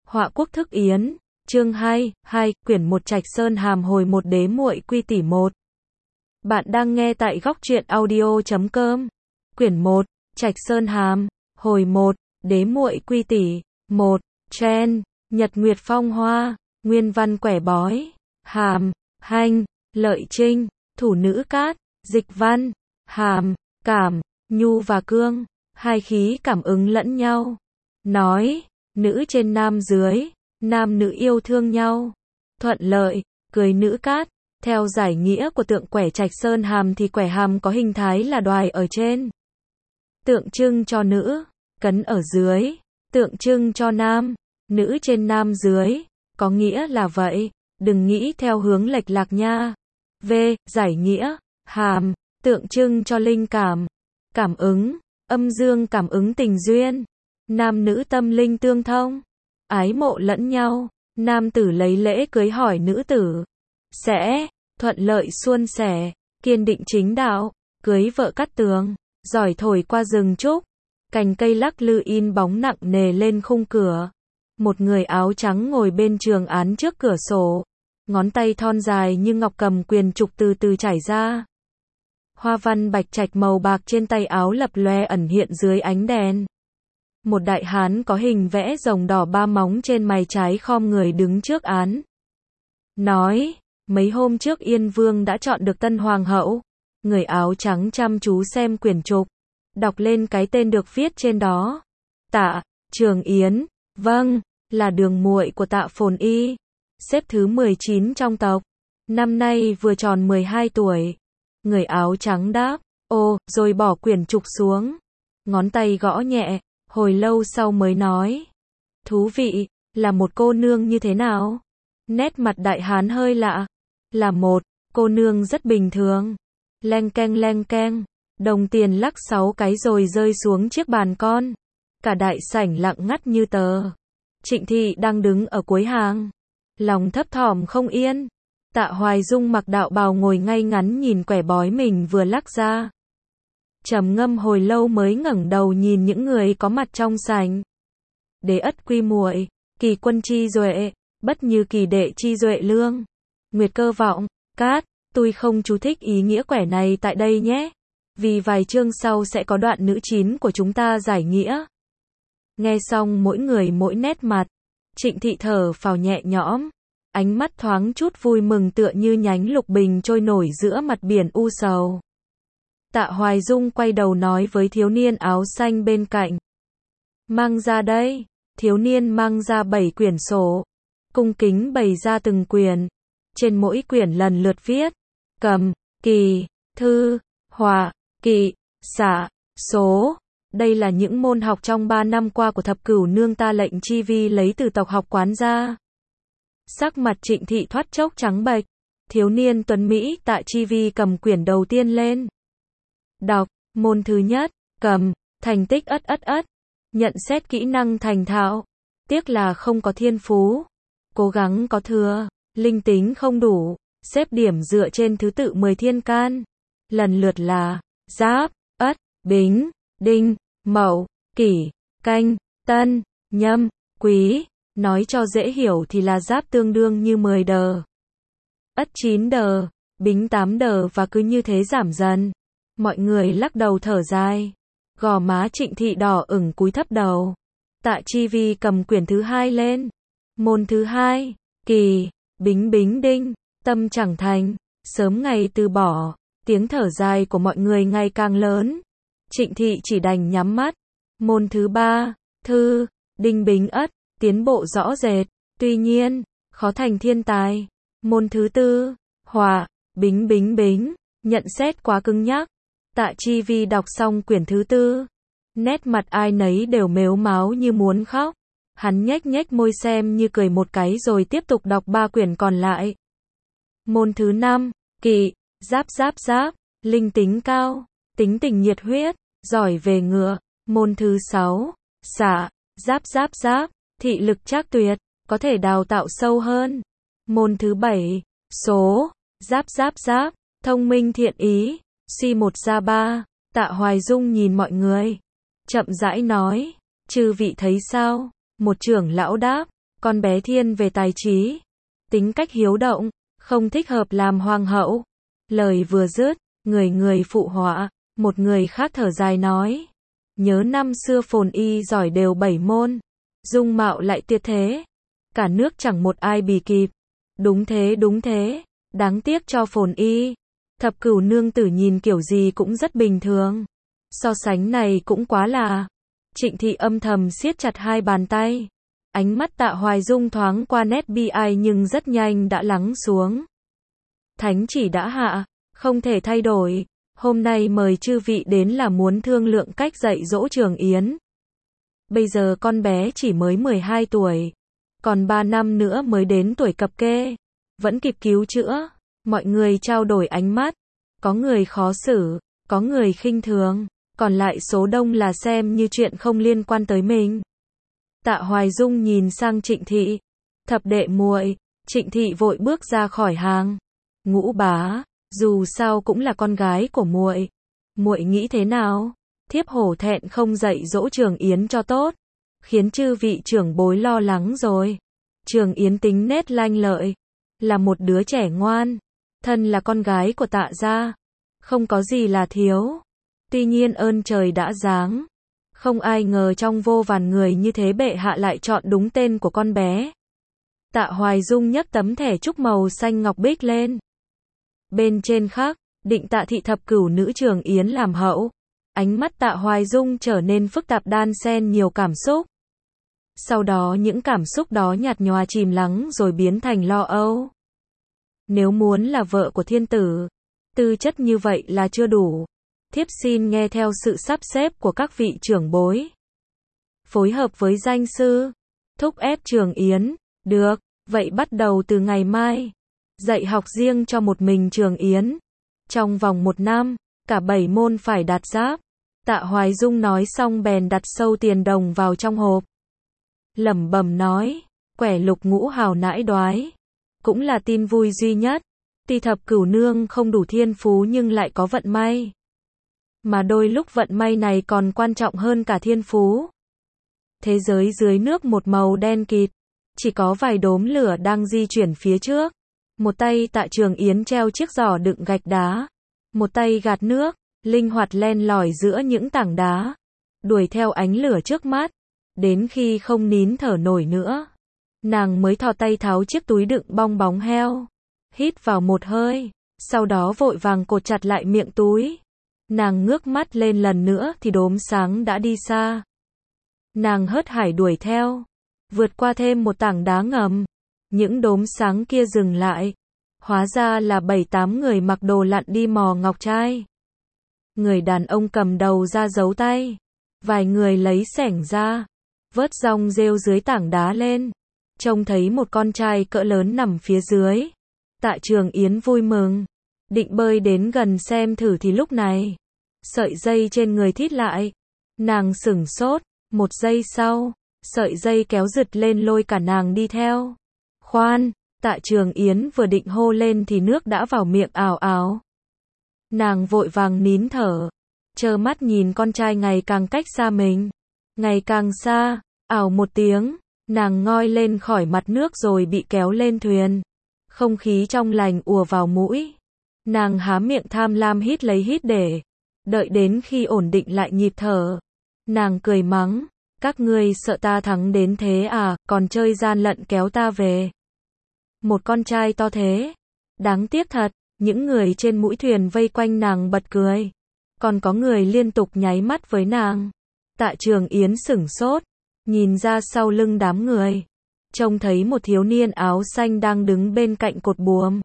Họa quốc thức yến, chương 2, quyển 1 Trạch Sơn Hàm hồi 1 đế muội quy tỷ 1. Bạn đang nghe tại góc truyện audio.com. Quyển 1, Trạch Sơn Hàm, hồi 1, đế muội quy tỷ, 1, Chen, Nhật Nguyệt Phong Hoa, nguyên văn Quẻ Bói, Hàm, Hanh, Lợi Trinh, Thủ Nữ Cát, dịch văn, Hàm, Cảm, Nhu và Cương, hai khí cảm ứng lẫn nhau. Nói, nữ trên nam dưới, nam nữ yêu thương nhau. Thuận lợi, cười nữ cát. Theo giải nghĩa của tượng quẻ Trạch Sơn Hàm thì quẻ hàm có hình thái là đoài ở trên, tượng trưng cho nữ, cấn ở dưới, tượng trưng cho nam, nữ trên nam dưới, có nghĩa là vậy, đừng nghĩ theo hướng lệch lạc nha. V. Giải nghĩa, hàm, tượng trưng cho linh cảm, cảm ứng, âm dương cảm ứng tình duyên, nam nữ tâm linh tương thông, ái mộ lẫn nhau, nam tử lấy lễ cưới hỏi nữ tử, sẽ thuận lợi suôn sẻ, kiên định chính đạo, cưới vợ cắt tường, giỏi thổi qua rừng trúc, cành cây lắc lư in bóng nặng nề lên khung cửa. Một người áo trắng ngồi bên trường án trước cửa sổ, ngón tay thon dài như ngọc cầm quyền trục từ từ trải ra. Hoa văn bạch trạch màu bạc trên tay áo lập lòe ẩn hiện dưới ánh đèn. Một đại hán có hình vẽ rồng đỏ ba móng trên mày trái khom người đứng trước án. Nói, mấy hôm trước Yên Vương đã chọn được tân hoàng hậu. Người áo trắng chăm chú xem quyển trục, đọc lên cái tên được viết trên đó. Tạ, Trường Yến, vâng, là đường muội của Tạ Phồn Y, xếp thứ 19 trong tộc. Năm nay vừa tròn 12 tuổi. Người áo trắng đáp, ồ, rồi bỏ quyển trục xuống. Ngón tay gõ nhẹ, hồi lâu sau mới nói. Thú vị, là một cô nương như thế nào? Nét mặt đại hán hơi lạ. Là một cô nương rất bình thường. Leng keng, đồng tiền lắc 6 cái rồi rơi xuống chiếc bàn con. Cả đại sảnh lặng ngắt như tờ. Trịnh Thị đang đứng ở cuối hàng, lòng thấp thỏm không yên. Tạ Hoài Dung mặc đạo bào ngồi ngay ngắn nhìn quẻ bói mình vừa lắc ra. Trầm ngâm hồi lâu mới ngẩng đầu nhìn những người có mặt trong sảnh. Đế ất quy muội, kỳ quân chi duệ, bất như kỳ đệ chi duệ lương. Nguyệt cơ vọng, cát, tôi không chú thích ý nghĩa quẻ này tại đây nhé. Vì vài chương sau sẽ có đoạn nữ 9 của chúng ta giải nghĩa. Nghe xong mỗi người mỗi nét mặt. Trịnh Thị thở phào nhẹ nhõm. Ánh mắt thoáng chút vui mừng tựa như nhánh lục bình trôi nổi giữa mặt biển u sầu. Tạ Hoài Dung quay đầu nói với thiếu niên áo xanh bên cạnh. Mang ra đây. Thiếu niên mang ra 7 quyển sổ. Cung kính bày ra từng quyển. Trên mỗi quyển lần lượt viết. Cầm, kỳ, thư, họa, kỵ, xạ, số. Đây là những môn học trong 3 năm qua của thập cửu nương ta lệnh chi vi lấy từ tộc học quán ra. Sắc mặt Trịnh Thị thoát chốc trắng bệch. Thiếu niên tuấn Mỹ Tạ Chi Vi cầm quyển đầu tiên lên. Đọc, môn thứ nhất, cầm, thành tích ất. Nhận xét kỹ năng thành thạo. Tiếc là không có thiên phú. Cố gắng có thừa, linh tính không đủ. Xếp điểm dựa trên thứ tự 10 thiên can. Lần lượt là, giáp, ất, bính, đinh, mậu, kỷ, canh, tân, nhâm, quý. Nói cho dễ hiểu thì là giáp tương đương như 10 đờ, ất 9 đờ, bính 8 đờ và cứ như thế giảm dần. Mọi người lắc đầu thở dài. Gò má Trịnh Thị đỏ ửng cúi thấp đầu. Tạ Chi Vi cầm quyển thứ 2 lên. Môn thứ 2, kỳ, bính đinh, tâm chẳng thành, sớm ngày từ bỏ. Tiếng thở dài của mọi người ngày càng lớn. Trịnh Thị chỉ đành nhắm mắt. Môn thứ 3, thư, đinh bính ất, tiến bộ rõ rệt, tuy nhiên, khó thành thiên tài. Môn thứ 4, họa, bính, nhận xét quá cứng nhắc. Tạ Chi Vi đọc xong quyển thứ 4. Nét mặt ai nấy đều mếu máo như muốn khóc. Hắn nhếch môi xem như cười một cái rồi tiếp tục đọc 3 quyển còn lại. Môn thứ 5, kỵ, giáp, linh tính cao, tính tình nhiệt huyết, giỏi về ngựa. Môn thứ 6, xạ, giáp, thị lực trác tuyệt, có thể đào tạo sâu hơn. Môn thứ 7, số, giáp, thông minh thiện ý, suy 1 ra 3. Tạ Hoài Dung nhìn mọi người, chậm rãi nói, chư vị thấy sao? Một trưởng lão đáp, Con bé thiên về tài trí, tính cách hiếu động, không thích hợp làm hoàng hậu. Lời vừa dứt, người người phụ họa, một người khác thở dài nói. Nhớ năm xưa Phồn Y giỏi đều 7 môn, dung mạo lại tuyệt thế. Cả nước chẳng một ai bì kịp. Đúng thế, đáng tiếc cho Phồn Y. Thập Cửu nương tử nhìn kiểu gì cũng rất bình thường. So sánh này cũng quá là. Trịnh Thị âm thầm siết chặt hai bàn tay. Ánh mắt Tạ Hoài Dung thoáng qua nét bi ai nhưng rất nhanh đã lắng xuống. Thánh chỉ đã hạ, không thể thay đổi. Hôm nay mời chư vị đến là muốn thương lượng cách dạy dỗ Trường Yến. Bây giờ con bé chỉ mới 12 tuổi. Còn 3 năm nữa mới đến tuổi cập kê. Vẫn kịp cứu chữa. Mọi người trao đổi ánh mắt. Có người khó xử, có người khinh thường. Còn lại số đông là xem như chuyện không liên quan tới mình. Tạ Hoài Dung nhìn sang Trịnh Thị. Thập đệ muội. Trịnh Thị vội bước ra khỏi hàng. Ngũ bá, dù sao cũng là con gái của muội. Muội nghĩ thế nào? Thiếp hổ thẹn không dạy dỗ Trường Yến cho tốt, khiến chư vị trưởng bối lo lắng rồi. Trường Yến tính nết lanh lợi, là một đứa trẻ ngoan, thân là con gái của Tạ gia, không có gì là thiếu. Tuy nhiên ơn trời đã giáng, không ai ngờ trong vô vàn người như thế bệ hạ lại chọn đúng tên của con bé. Tạ Hoài Dung nhấc tấm thẻ trúc màu xanh ngọc bích lên. Bên trên khắc, định Tạ thị thập cửu nữ Trường Yến làm hậu. Ánh mắt Tạ Hoài Dung trở nên phức tạp đan xen nhiều cảm xúc. Sau đó những cảm xúc đó nhạt nhòa chìm lắng rồi biến thành lo âu. Nếu muốn là vợ của thiên tử, tư chất như vậy là chưa đủ. Thiếp xin nghe theo sự sắp xếp của các vị trưởng bối. Phối hợp với danh sư, thúc ép Trường Yến, được, vậy bắt đầu từ ngày mai. Dạy học riêng cho một mình Trường Yến. Trong vòng 1 năm, cả 7 môn phải đạt giáp. Tạ Hoài Dung nói xong bèn đặt sâu tiền đồng vào trong hộp. Lẩm bẩm nói, quẻ lục ngũ hào nãi đoái. Cũng là tin vui duy nhất. Tuy thập cửu nương không đủ thiên phú nhưng lại có vận may. Mà đôi lúc vận may này còn quan trọng hơn cả thiên phú. Thế giới dưới nước một màu đen kịt. Chỉ có vài đốm lửa đang di chuyển phía trước. Một tay Tạ Trường Yến treo chiếc giỏ đựng gạch đá. Một tay gạt nước, linh hoạt len lỏi giữa những tảng đá. Đuổi theo ánh lửa trước mắt. Đến khi không nín thở nổi nữa. Nàng mới thò tay tháo chiếc túi đựng bong bóng heo. Hít vào một hơi. Sau đó vội vàng cột chặt lại miệng túi. Nàng ngước mắt lên lần nữa thì đốm sáng đã đi xa. Nàng hớt hải đuổi theo. Vượt qua thêm một tảng đá ngầm. Những đốm sáng kia dừng lại. Hóa ra là 7-8 người mặc đồ lặn đi mò ngọc trai. Người đàn ông cầm đầu ra giấu tay. Vài người lấy xẻng ra. Vớt rong rêu dưới tảng đá lên. Trông thấy một con trai cỡ lớn nằm phía dưới. Tạ Trường Yến vui mừng. Định bơi đến gần xem thử thì lúc này. Sợi dây trên người thít lại. Nàng sửng sốt. Một giây sau. Sợi dây kéo giật lên lôi cả nàng đi theo. Khoan, Tạ Trường Yến vừa định hô lên thì nước đã vào miệng ào ào. Nàng vội vàng nín thở. Trơ mắt nhìn con trai ngày càng cách xa mình. Ngày càng xa, ào một tiếng. Nàng ngoi lên khỏi mặt nước rồi bị kéo lên thuyền. Không khí trong lành ùa vào mũi. Nàng há miệng tham lam hít lấy hít để. Đợi đến khi ổn định lại nhịp thở. Nàng cười mắng. Các ngươi sợ ta thắng đến thế à, còn chơi gian lận kéo ta về. Một con trai to thế. Đáng tiếc thật, những người trên mũi thuyền vây quanh nàng bật cười. Còn có người liên tục nháy mắt với nàng. Tạ Trường Yến sửng sốt, nhìn ra sau lưng đám người. Trông thấy một thiếu niên áo xanh đang đứng bên cạnh cột buồm.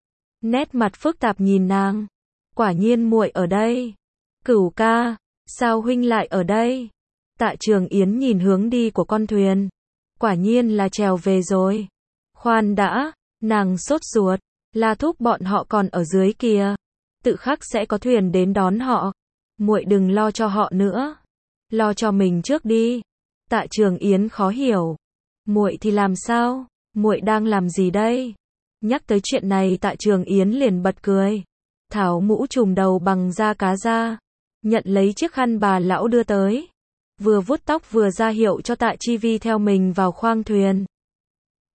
Nét mặt phức tạp nhìn nàng. Quả nhiên muội ở đây. Cửu ca, sao huynh lại ở đây? Tạ Trường Yến nhìn hướng đi của con thuyền. Quả nhiên là trèo về rồi. Khoan đã, nàng sốt ruột. La thúc bọn họ còn ở dưới kìa. Tự khắc sẽ có thuyền đến đón họ. Muội đừng lo cho họ nữa. Lo cho mình trước đi. Tạ Trường Yến khó hiểu. Muội thì làm sao? Muội đang làm gì đây? Nhắc tới chuyện này Tạ Trường Yến liền bật cười. Tháo mũ trùm đầu bằng da cá ra. Nhận lấy chiếc khăn bà lão đưa tới. Vừa vuốt tóc vừa ra hiệu cho Tạ Chi Vi theo mình vào khoang thuyền.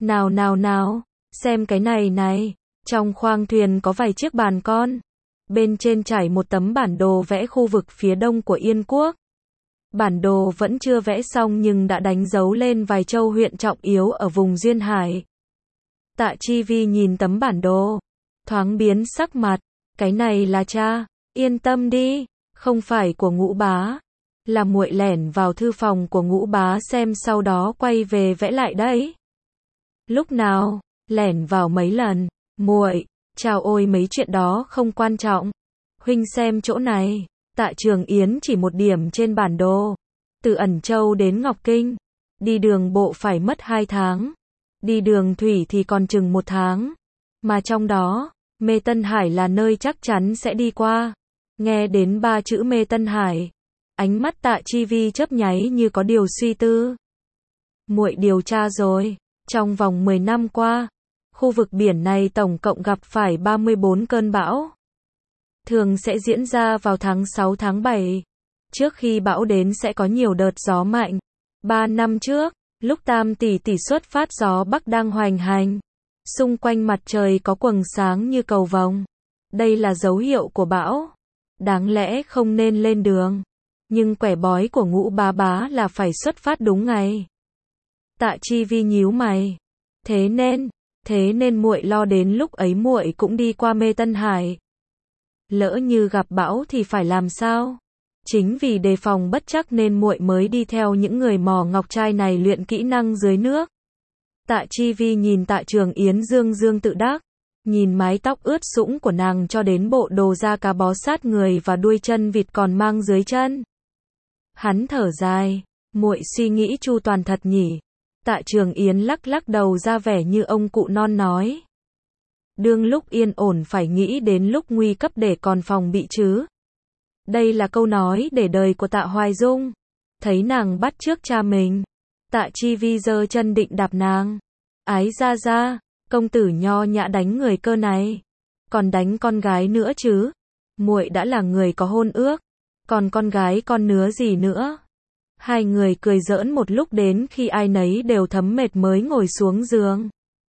Nào nào nào, xem cái này này. Trong khoang thuyền có vài chiếc bàn con. Bên trên trải một tấm bản đồ vẽ khu vực phía đông của Yên Quốc. Bản đồ vẫn chưa vẽ xong nhưng đã đánh dấu lên vài châu huyện trọng yếu ở vùng duyên hải. Tạ Chi Vi nhìn tấm bản đồ, thoáng biến sắc mặt. Cái này là cha, yên tâm đi, không phải của Ngũ Bá. Là muội lẻn vào thư phòng của Ngũ Bá xem sau đó quay về vẽ lại đấy. Lúc nào? Lẻn vào mấy lần? Muội, chào ôi mấy chuyện đó không quan trọng. Huynh xem chỗ này. Tạ Trường Yến chỉ một điểm trên bản đồ. Từ Ẩn Châu đến Ngọc Kinh, đi đường bộ phải mất 2 tháng. Đi đường thủy thì còn chừng 1 tháng. Mà trong đó, Mê Tân Hải là nơi chắc chắn sẽ đi qua. Nghe đến 3 chữ Mê Tân Hải, ánh mắt Tạ Chi Vi chớp nháy như có điều suy tư. Muội điều tra rồi, trong vòng 10 năm qua, khu vực biển này tổng cộng gặp phải 34 cơn bão. Thường sẽ diễn ra vào tháng 6 tháng 7. Trước khi bão đến sẽ có nhiều đợt gió mạnh. 3 năm trước, lúc Tam tỷ tỷ xuất phát gió Bắc đang hoành hành. Xung quanh mặt trời có quầng sáng như cầu vồng. Đây là dấu hiệu của bão. Đáng lẽ không nên lên đường. Nhưng quẻ bói của Ngũ Bá Bá là phải xuất phát đúng ngày. Tạ Chi Vi nhíu mày. Thế nên muội lo đến lúc ấy muội cũng đi qua Mê Tân Hải. Lỡ như gặp bão thì phải làm sao? Chính vì đề phòng bất trắc nên muội mới đi theo những người mò ngọc trai này luyện kỹ năng dưới nước. Tạ Chi Vi nhìn Tạ Trường Yến dương dương tự đắc, nhìn mái tóc ướt sũng của nàng cho đến bộ đồ da cá bó sát người và đuôi chân vịt còn mang dưới chân. Hắn thở dài, muội suy nghĩ chu toàn thật nhỉ. Tạ Trường Yến lắc lắc đầu ra vẻ như ông cụ non nói. Đương lúc yên ổn phải nghĩ đến lúc nguy cấp để còn phòng bị chứ. Đây là câu nói để đời của Tạ Hoài Dung. Thấy nàng bắt chước cha mình, Tạ Chi Vi giơ chân định đạp nàng. Ái ra, công tử nho nhã đánh người cơ này. Còn đánh con gái nữa chứ. Muội đã là người có hôn ước. Còn con gái con nứa gì nữa. Hai người cười giỡn một lúc đến khi ai nấy đều thấm mệt mới ngồi xuống giường.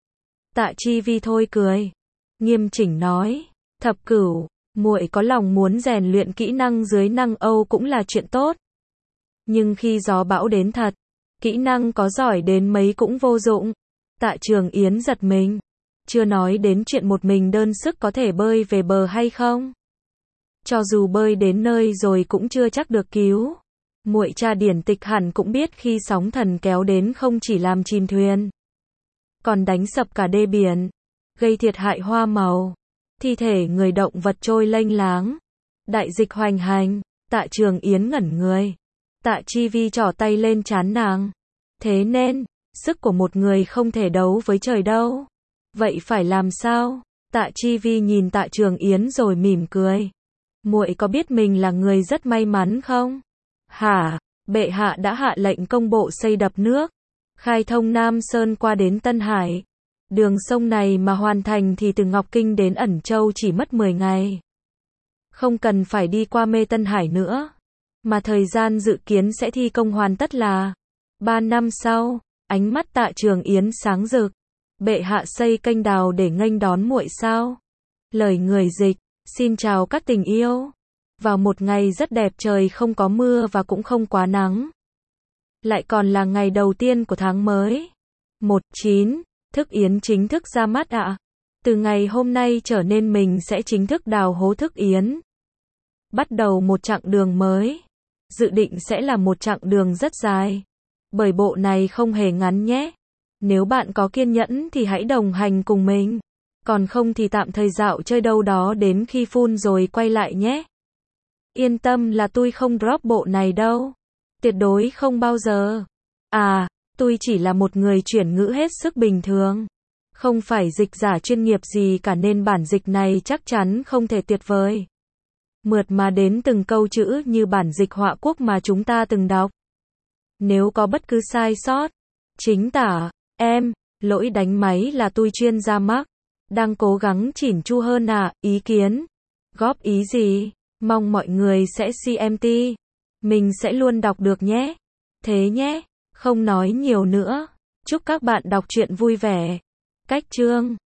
Tạ Chi Vi thôi cười. Nghiêm chỉnh nói. Thập Cửu, muội có lòng muốn rèn luyện kỹ năng dưới năng Âu cũng là chuyện tốt. Nhưng khi gió bão đến thật, kỹ năng có giỏi đến mấy cũng vô dụng. Tạ Trường Yến giật mình. Chưa nói đến chuyện một mình đơn sức có thể bơi về bờ hay không. Cho dù bơi đến nơi rồi cũng chưa chắc được cứu. Muội tra điển tịch hẳn cũng biết khi sóng thần kéo đến không chỉ làm chìm thuyền, còn đánh sập cả đê biển, gây thiệt hại hoa màu, thi thể người động vật trôi lênh láng, đại dịch hoành hành. Tạ Trường Yến ngẩn người. Tạ Chi Vi trỏ tay lên trán nàng. Thế nên, sức của một người không thể đấu với trời đâu. Vậy phải làm sao? Tạ Chi Vi nhìn Tạ Trường Yến rồi mỉm cười. Muội có biết mình là người rất may mắn không? Hả? Bệ hạ đã hạ lệnh công bộ xây đập nước, khai thông Nam Sơn qua đến Tân Hải. Đường sông này mà hoàn thành thì từ Ngọc Kinh đến Ẩn Châu chỉ mất 10 ngày. Không cần phải đi qua Mê Tân Hải nữa. Mà thời gian dự kiến sẽ thi công hoàn tất là 3 năm sau. Ánh mắt Tạ Trường Yến sáng rực. Bệ hạ xây kênh đào để nghênh đón muội sao? Lời người dịch. Xin chào các tình yêu. Vào một ngày rất đẹp trời không có mưa và cũng không quá nắng. Lại còn là ngày đầu tiên của tháng mới. 19. Thức Yến chính thức ra mắt ạ. Từ ngày hôm nay trở nên mình sẽ chính thức đào hố Thức Yến. Bắt đầu một chặng đường mới. Dự định sẽ là một chặng đường rất dài. Bởi bộ này không hề ngắn nhé. Nếu bạn có kiên nhẫn thì hãy đồng hành cùng mình. Còn không thì tạm thời dạo chơi đâu đó đến khi full rồi quay lại nhé. Yên tâm là tôi không drop bộ này đâu. Tuyệt đối không bao giờ. À, tôi chỉ là một người chuyển ngữ hết sức bình thường. Không phải dịch giả chuyên nghiệp gì cả nên bản dịch này chắc chắn không thể tuyệt vời. Mượt mà đến từng câu chữ như bản dịch họa quốc mà chúng ta từng đọc. Nếu có bất cứ sai sót, chính tả, em, lỗi đánh máy là tôi chuyên gia mắc. Đang cố gắng chỉn chu hơn ạ, ý kiến, góp ý gì, mong mọi người sẽ CMT. Mình sẽ luôn đọc được nhé. Thế nhé, không nói nhiều nữa. Chúc các bạn đọc truyện vui vẻ. Cách chương